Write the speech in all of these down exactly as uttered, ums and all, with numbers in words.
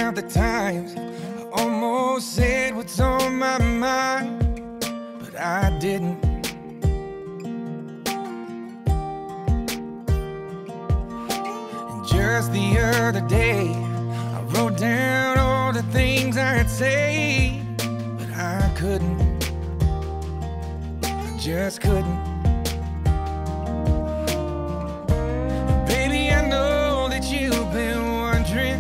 count the times I almost said what's on my mind, but I didn't. And just the other day, I wrote down all the things I'd say, but I couldn't. I just couldn't. Baby, I know that you've been wondering.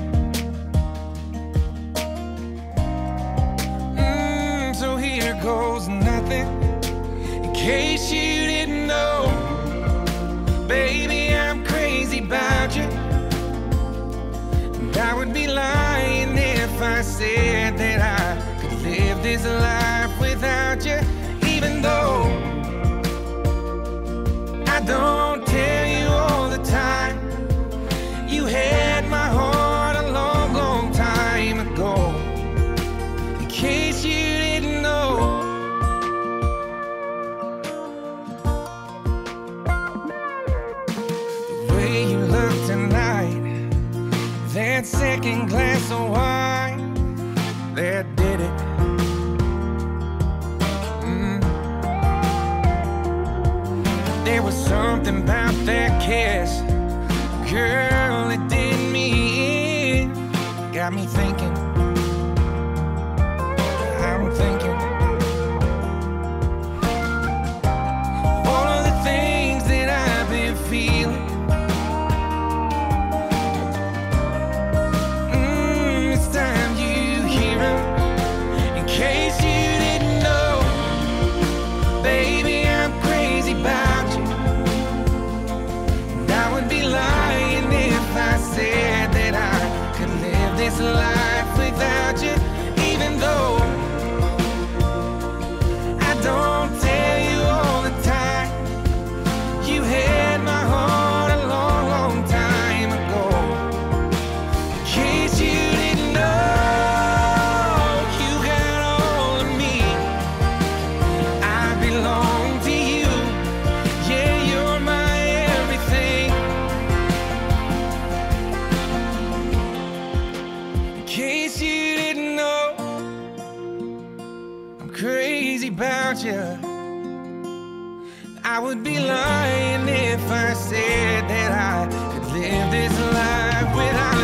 Mm, so here goes nothing. In case you didn't know, baby, I'm crazy about you. And I would be lying if I said that I could live this life without you. Even though I don't tell you all the time, you had my heart a long, long time ago. In case you didn't know, the way you look tonight, that second glass of wine, that did it. Mm. There was something about that kiss, girl, it did me in. Got me thinking, I'm thinking all of the things that I've been feeling. Mm, it's time you hear 'em. In case you didn't know, baby, I'm crazy about you. And I would be lying if I said that I could live this life without you. Even though I don't tell you all the time, you had my heart a long, long time ago. In case you didn't know, you got all of me. I belong to you. Yeah, you're my everything. In case you didn't know, I'm crazy about you. I would be lying if I said that I could live this life without